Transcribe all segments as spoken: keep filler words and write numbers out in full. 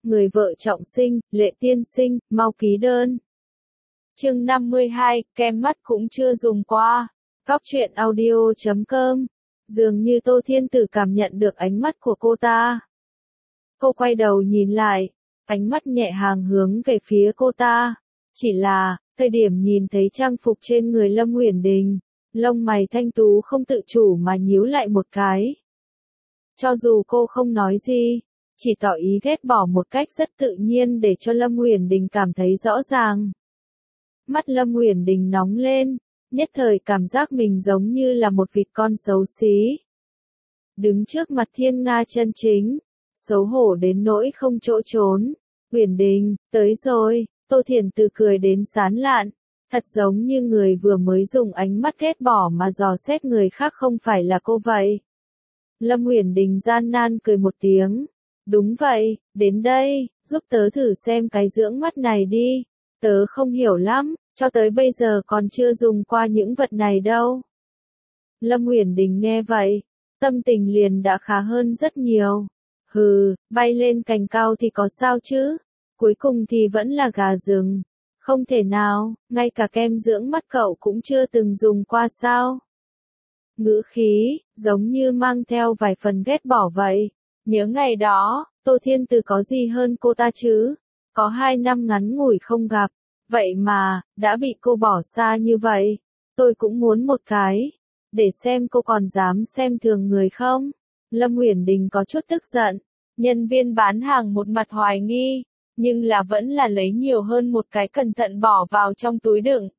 người vợ trọng sinh, Lệ tiên sinh, mau ký đơn. Chương năm mươi hai, kem mắt cũng chưa dùng qua. Góc truyện audio chấm com. Dường như Tô Thiên Tử cảm nhận được ánh mắt của cô ta. Cô quay đầu nhìn lại, ánh mắt nhẹ hàng hướng về phía cô ta. Chỉ là, thời điểm nhìn thấy trang phục trên người Lâm Uyển Đình, lông mày thanh tú không tự chủ mà nhíu lại một cái. Cho dù cô không nói gì, chỉ tỏ ý ghét bỏ một cách rất tự nhiên để cho Lâm Uyển Đình cảm thấy rõ ràng. Mắt Lâm Uyển Đình nóng lên, nhất thời cảm giác mình giống như là một vịt con xấu xí. Đứng trước mặt thiên nga chân chính, xấu hổ đến nỗi không chỗ trốn. Uyển Đình, tới rồi, Tô Thiển Từ cười đến sán lạn, thật giống như người vừa mới dùng ánh mắt ghét bỏ mà dò xét người khác không phải là cô vậy. Lâm Uyển Đình gian nan cười một tiếng. Đúng vậy, đến đây, giúp tớ thử xem cái dưỡng mắt này đi. Tớ không hiểu lắm, cho tới bây giờ còn chưa dùng qua những vật này đâu. Lâm Uyển Đình nghe vậy, tâm tình liền đã khá hơn rất nhiều. Hừ, bay lên cành cao thì có sao chứ, cuối cùng thì vẫn là gà rừng. Không thể nào, ngay cả kem dưỡng mắt cậu cũng chưa từng dùng qua sao. Ngữ khí, giống như mang theo vài phần ghét bỏ vậy. Nhớ ngày đó, Tô Thiên Từ có gì hơn cô ta chứ? Có hai năm ngắn ngủi không gặp, vậy mà, đã bị cô bỏ xa như vậy. Tôi cũng muốn một cái, để xem cô còn dám xem thường người không? Lâm Uyển Đình có chút tức giận, nhân viên bán hàng một mặt hoài nghi, nhưng là vẫn là lấy nhiều hơn một cái cẩn thận bỏ vào trong túi đựng.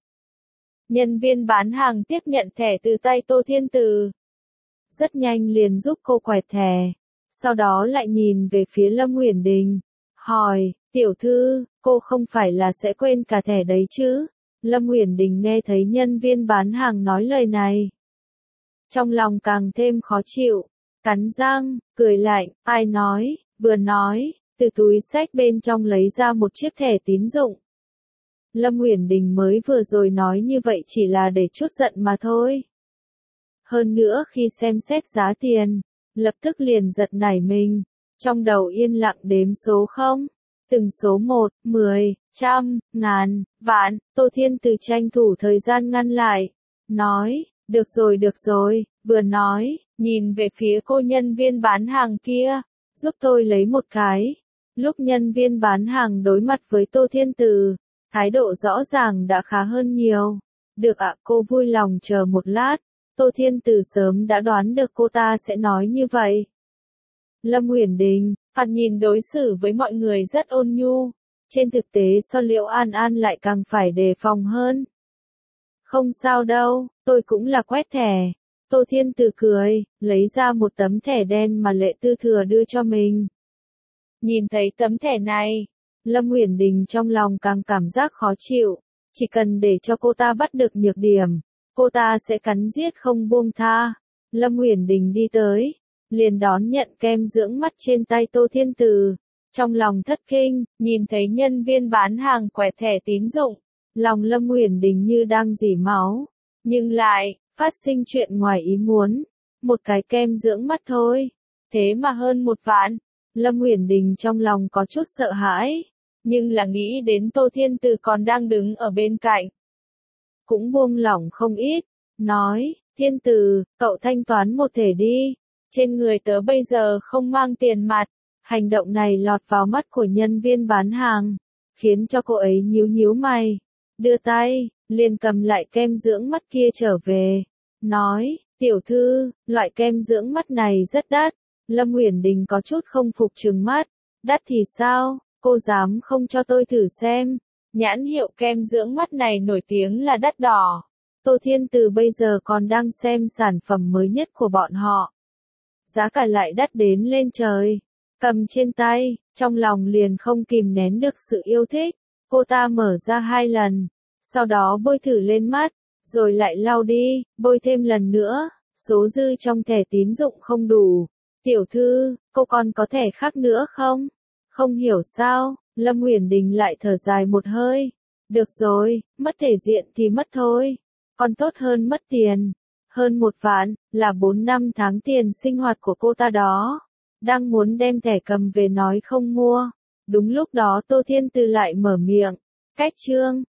Nhân viên bán hàng tiếp nhận thẻ từ tay Tô Thiên Từ. Rất nhanh liền giúp cô quẹt thẻ. Sau đó lại nhìn về phía Lâm Uyển Đình. Hỏi, tiểu thư, cô không phải là sẽ quên cả thẻ đấy chứ? Lâm Uyển Đình nghe thấy nhân viên bán hàng nói lời này. Trong lòng càng thêm khó chịu. Cắn răng, cười lạnh, ai nói, vừa nói, từ túi xách bên trong lấy ra một chiếc thẻ tín dụng. Lâm Uyển Đình mới vừa rồi nói như vậy chỉ là để chút giận mà thôi. Hơn nữa khi xem xét giá tiền, lập tức liền giật nảy mình, trong đầu yên lặng đếm số không, từng số một, mười, trăm, ngàn, vạn. Tô Thiên Từ tranh thủ thời gian ngăn lại, nói, được rồi được rồi, vừa nói, nhìn về phía cô nhân viên bán hàng kia, giúp tôi lấy một cái. Lúc nhân viên bán hàng đối mặt với Tô Thiên Từ, thái độ rõ ràng đã khá hơn nhiều. Được ạ, cô vui lòng chờ một lát. Tô Thiên Từ sớm đã đoán được cô ta sẽ nói như vậy. Lâm Uyển Đình, thoạt nhìn đối xử với mọi người rất ôn nhu, trên thực tế so Liễu An An lại càng phải đề phòng hơn. Không sao đâu, tôi cũng là quét thẻ. Tô Thiên Từ cười, lấy ra một tấm thẻ đen mà Lệ Tư Thừa đưa cho mình. Nhìn thấy tấm thẻ này, Lâm Uyển Đình trong lòng càng cảm giác khó chịu, chỉ cần để cho cô ta bắt được nhược điểm, cô ta sẽ cắn giết không buông tha. Lâm Uyển Đình đi tới, liền đón nhận kem dưỡng mắt trên tay Tô Thiên Từ. Trong lòng thất kinh, nhìn thấy nhân viên bán hàng quẹt thẻ tín dụng, lòng Lâm Uyển Đình như đang rỉ máu. Nhưng lại, phát sinh chuyện ngoài ý muốn. Một cái kem dưỡng mắt thôi, thế mà hơn một vạn. Lâm Uyển Đình trong lòng có chút sợ hãi, nhưng là nghĩ đến Tô Thiên Từ còn đang đứng ở bên cạnh, cũng buông lỏng không ít, nói, Thiên Từ, cậu thanh toán một thẻ đi, trên người tớ bây giờ không mang tiền mặt. Hành động này lọt vào mắt của nhân viên bán hàng, khiến cho cô ấy nhíu nhíu mày, đưa tay, liền cầm lại kem dưỡng mắt kia trở về, nói, tiểu thư, loại kem dưỡng mắt này rất đắt. Lâm Uyển Đình có chút không phục trừng mắt, đắt thì sao, cô dám không cho tôi thử xem. Nhãn hiệu kem dưỡng mắt này nổi tiếng là đắt đỏ. Tô Thiên Từ bây giờ còn đang xem sản phẩm mới nhất của bọn họ. Giá cả lại đắt đến lên trời. Cầm trên tay, trong lòng liền không kìm nén được sự yêu thích. Cô ta mở ra hai lần, sau đó bôi thử lên mắt, rồi lại lau đi, bôi thêm lần nữa. Số dư trong thẻ tín dụng không đủ. Tiểu thư, cô còn có thẻ khác nữa không? Không hiểu sao, Lâm Uyển Đình lại thở dài một hơi. Được rồi, mất thể diện thì mất thôi. Còn tốt hơn mất tiền. Hơn một vạn, là bốn năm tháng tiền sinh hoạt của cô ta đó. Đang muốn đem thẻ cầm về nói không mua. Đúng lúc đó Tô Thiên Từ lại mở miệng. Cách Trương,